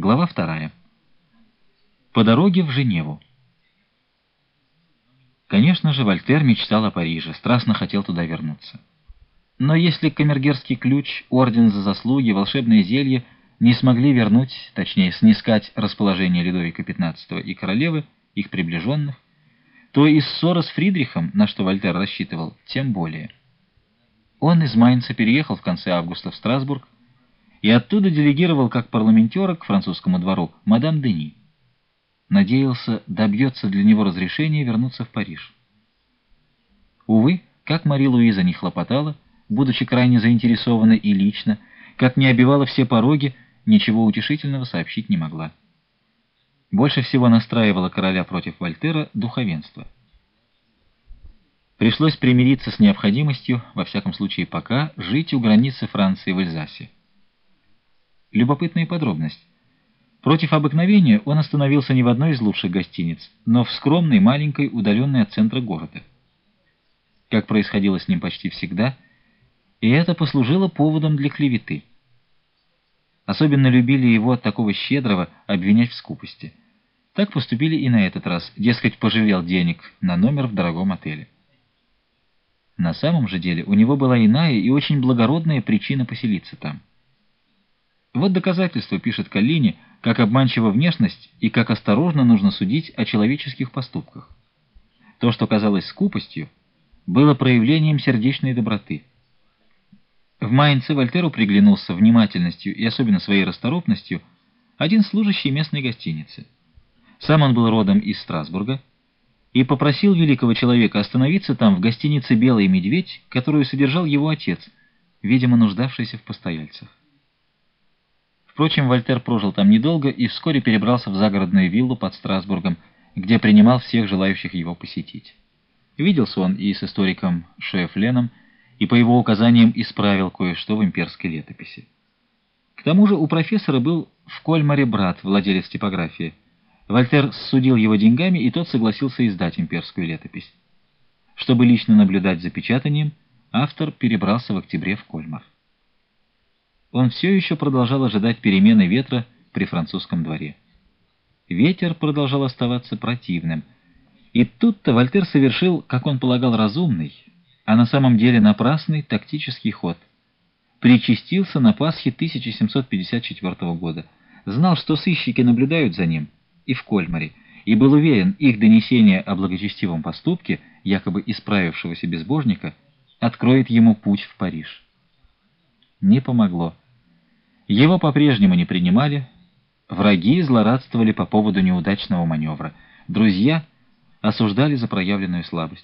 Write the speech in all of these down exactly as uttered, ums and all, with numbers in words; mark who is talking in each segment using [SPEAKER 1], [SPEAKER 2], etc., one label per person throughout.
[SPEAKER 1] Глава вторая. По дороге в Женеву. Конечно же, Вольтер мечтал о Париже, страстно хотел туда вернуться. Но если камергерский ключ, орден за заслуги, волшебное зелье не смогли вернуть, точнее, снискать расположение Людовика пятнадцатого и королевы, их приближенных, то и ссора с Фридрихом, на что Вольтер рассчитывал, тем более. Он из Майнца переехал в конце августа в Страсбург и оттуда делегировал как парламентера к французскому двору мадам Дени. Надеялся, добьется для него разрешения вернуться в Париж. Увы, как Мари Луиза не хлопотала, будучи крайне заинтересована и лично, как не обивала все пороги, ничего утешительного сообщить не могла. Больше всего настраивало короля против Вольтера духовенство. Пришлось примириться с необходимостью, во всяком случае пока, жить у границы Франции в Эльзасе. Любопытная подробность. Против обыкновения он остановился не в одной из лучших гостиниц, но в скромной, маленькой, удаленной от центра города. Как происходило с ним почти всегда, и это послужило поводом для клеветы. Особенно любили его, такого щедрого, обвинять в скупости. Так поступили и на этот раз, дескать, пожалел денег на номер в дорогом отеле. На самом же деле у него была иная и очень благородная причина поселиться там. Вот доказательство, пишет Коллини, как обманчива внешность и как осторожно нужно судить о человеческих поступках. То, что казалось скупостью, было проявлением сердечной доброты. В Майнце Вольтеру приглянулся внимательностью и особенно своей расторопностью один служащий местной гостиницы. Сам он был родом из Страсбурга и попросил великого человека остановиться там в гостинице «Белый медведь», которую содержал его отец, видимо, нуждавшийся в постояльцах. Впрочем, Вольтер прожил там недолго и вскоре перебрался в загородную виллу под Страсбургом, где принимал всех желающих его посетить. Виделся он и с историком Шефленом, и по его указаниям исправил кое-что в имперской летописи. К тому же у профессора был в Кольмаре брат, владелец типографии. Вольтер ссудил его деньгами, и тот согласился издать имперскую летопись. Чтобы лично наблюдать за печатанием, автор перебрался в октябре в Кольмар. Он все еще продолжал ожидать перемены ветра при французском дворе. Ветер продолжал оставаться противным. И тут-то Вольтер совершил, как он полагал, разумный, а на самом деле напрасный тактический ход. Причастился на Пасхе тысяча семьсот пятьдесят четвёртого года. Знал, что сыщики наблюдают за ним и в Кольмаре, и был уверен, их донесение о благочестивом поступке, якобы исправившегося безбожника, откроет ему путь в Париж. Не помогло. Его по-прежнему не принимали, враги злорадствовали по поводу неудачного маневра, друзья осуждали за проявленную слабость.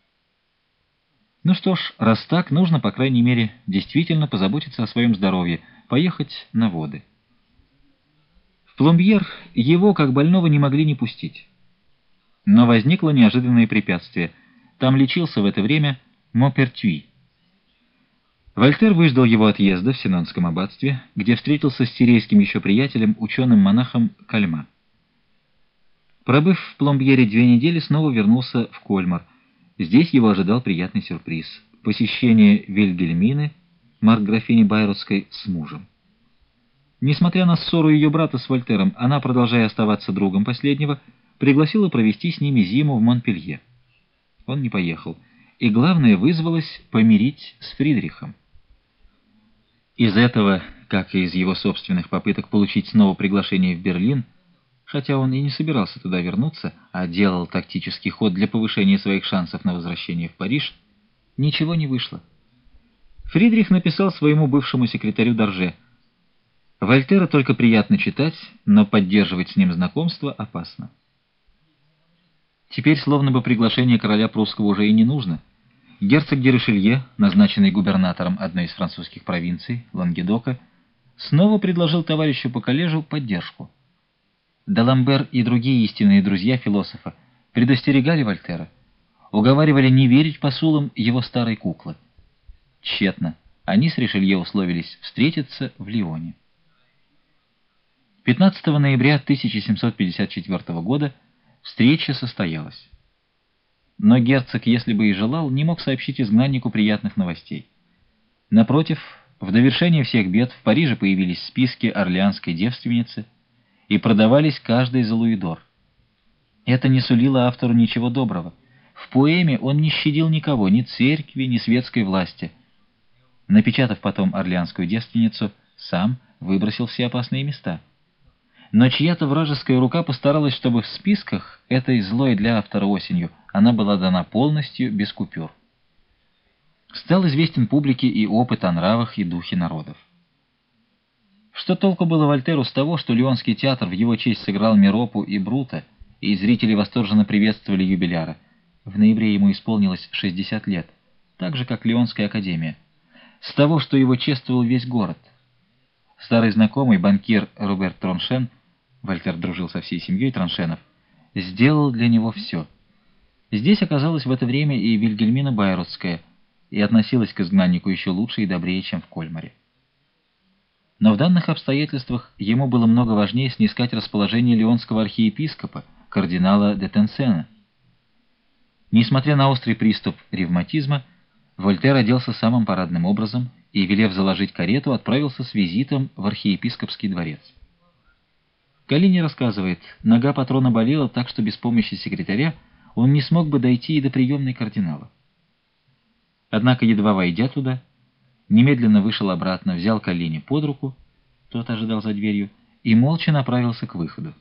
[SPEAKER 1] Ну что ж, раз так, нужно, по крайней мере, действительно позаботиться о своем здоровье, поехать на воды. В Пломбьер его, как больного, не могли не пустить. Но возникло неожиданное препятствие. Там лечился в это время Мопертюи. Вольтер выждал его отъезда в Сенонском аббатстве, где встретился с сирийским еще приятелем, ученым-монахом Кальма. Пробыв в Пломбьере две недели, снова вернулся в Кольмар. Здесь его ожидал приятный сюрприз — посещение Вильгельмины, маркграфини Байротской, с мужем. Несмотря на ссору ее брата с Вольтером, она, продолжая оставаться другом последнего, пригласила провести с ними зиму в Монпелье. Он не поехал, и, главное, вызвалась помирить с Фридрихом. Из этого, как и из его собственных попыток получить снова приглашение в Берлин, хотя он и не собирался туда вернуться, а делал тактический ход для повышения своих шансов на возвращение в Париж, ничего не вышло. Фридрих написал своему бывшему секретарю Дорже: «Вольтера только приятно читать, но поддерживать с ним знакомство опасно». Теперь словно бы приглашение короля прусского уже и не нужно. Герцог де Ришелье, назначенный губернатором одной из французских провинций, Лангедока, снова предложил товарищу по коллежу поддержку. Даламбер и другие истинные друзья философа предостерегали Вольтера, уговаривали не верить посулам его старой куклы. Тщетно. Они с Ришелье условились встретиться в Лионе. пятнадцатого ноября тысяча семьсот пятьдесят четвёртого года встреча состоялась. Но герцог, если бы и желал, не мог сообщить изгнаннику приятных новостей. Напротив, в довершение всех бед в Париже появились списки орлеанской девственницы, и продавались каждый за луидор. Это не сулило автору ничего доброго. В поэме он не щадил никого, ни церкви, ни светской власти. Напечатав потом «Орлеанскую девственницу», сам выбросил все опасные места. Но чья-то вражеская рука постаралась, чтобы в списках этой злой для автора осенью она была дана полностью, без купюр. Стал известен публике и опыт о нравах и духе народов. Что толку было Вольтеру с того, что Лионский театр в его честь сыграл Меропу и Брута, и зрители восторженно приветствовали юбиляра? В ноябре ему исполнилось шестьдесят лет, так же, как Лионская академия. С того, что его чествовал весь город. Старый знакомый, банкир Роберт Троншен, Вольтер дружил со всей семьей Троншенов, сделал для него все. Здесь оказалась в это время и Вильгельмина Байрутская, и относилась к изгнаннику еще лучше и добрее, чем в Кольмаре. Но в данных обстоятельствах ему было много важнее снискать расположение лионского архиепископа, кардинала де Тенсена. Несмотря на острый приступ ревматизма, Вольтер оделся самым парадным образом и, велев заложить карету, отправился с визитом в архиепископский дворец. Коллини рассказывает, нога патрона болела так, что без помощи секретаря он не смог бы дойти и до приемной кардинала. Однако, едва войдя туда, немедленно вышел обратно, взял Коллини под руку, тот ожидал за дверью, и молча направился к выходу.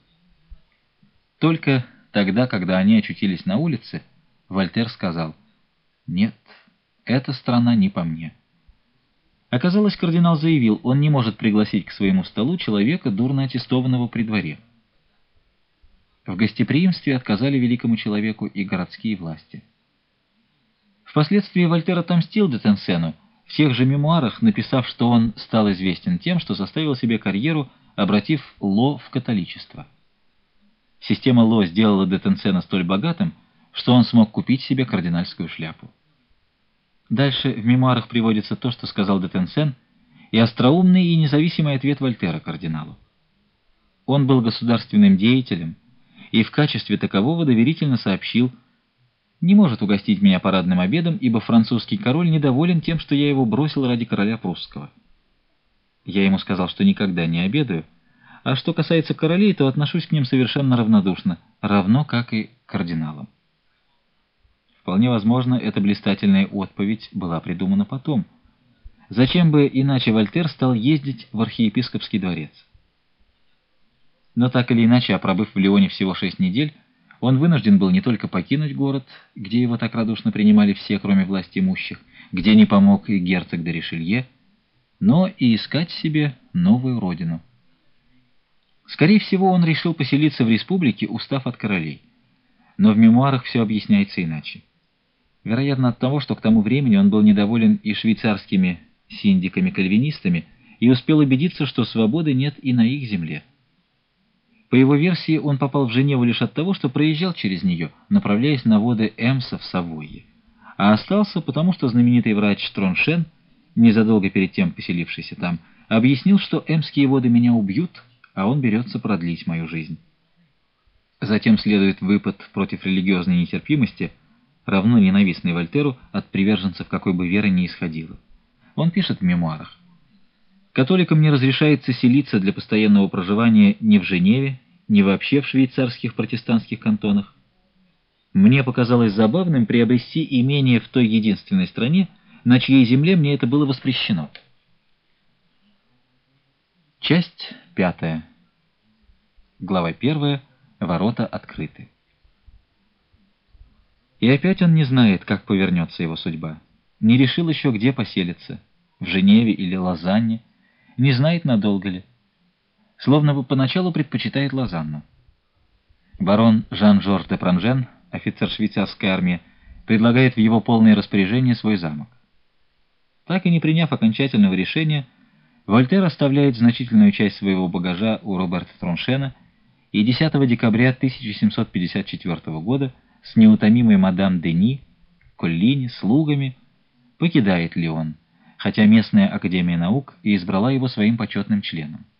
[SPEAKER 1] Только тогда, когда они очутились на улице, Вольтер сказал: «Нет, эта страна не по мне». Оказалось, кардинал заявил, он не может пригласить к своему столу человека, дурно аттестованного при дворе. В гостеприимстве отказали великому человеку и городские власти. Впоследствии Вольтер отомстил де Тенсену, в тех же мемуарах написав, что он стал известен тем, что составил себе карьеру, обратив Ло в католичество. Система Ло сделала де Тенсена столь богатым, что он смог купить себе кардинальскую шляпу. Дальше в мемуарах приводится то, что сказал де Тенсен, и остроумный и независимый ответ Вольтера кардиналу. Он был государственным деятелем и в качестве такового доверительно сообщил: «Не может угостить меня парадным обедом, ибо французский король недоволен тем, что я его бросил ради короля прусского». Я ему сказал, что никогда не обедаю, а что касается королей, то отношусь к ним совершенно равнодушно, равно как и к кардиналам. Вполне возможно, эта блистательная отповедь была придумана потом. Зачем бы иначе Вольтер стал ездить в архиепископский дворец? Но так или иначе, пробыв в Лионе всего шесть недель, он вынужден был не только покинуть город, где его так радушно принимали все, кроме власти имущих, где не помог и герцог де Ришелье, но и искать себе новую родину. Скорее всего, он решил поселиться в республике, устав от королей. Но в мемуарах все объясняется иначе. Вероятно, от того, что к тому времени он был недоволен и швейцарскими синдиками-кальвинистами и успел убедиться, что свободы нет и на их земле. По его версии, он попал в Женеву лишь от того, что проезжал через нее, направляясь на воды Эмса в Савойе, а остался потому, что знаменитый врач Троншен, незадолго перед тем поселившийся там, объяснил, что эмские воды меня убьют, а он берется продлить мою жизнь. Затем следует выпад против религиозной нетерпимости, равно ненавистный Вольтеру от приверженцев какой бы веры ни исходило. Он пишет в мемуарах: «Католикам не разрешается селиться для постоянного проживания ни в Женеве, ни вообще в швейцарских протестантских кантонах. Мне показалось забавным приобрести имение в той единственной стране, на чьей земле мне это было воспрещено». Часть пятая. Глава первая. Ворота открыты. И опять он не знает, как повернется его судьба. Не решил еще, где поселиться, в Женеве или Лозанне, не знает, надолго ли. Словно бы поначалу предпочитает Лозанну. Барон Жан-Жорж де Пранжен, офицер швейцарской армии, предлагает в его полное распоряжение свой замок. Так и не приняв окончательного решения, Вольтер оставляет значительную часть своего багажа у Роберта Троншена и десятого декабря тысяча семьсот пятьдесят четвёртого года с неутомимой мадам Дени, Коллини, слугами покидает Лион, хотя местная академия наук и избрала его своим почетным членом.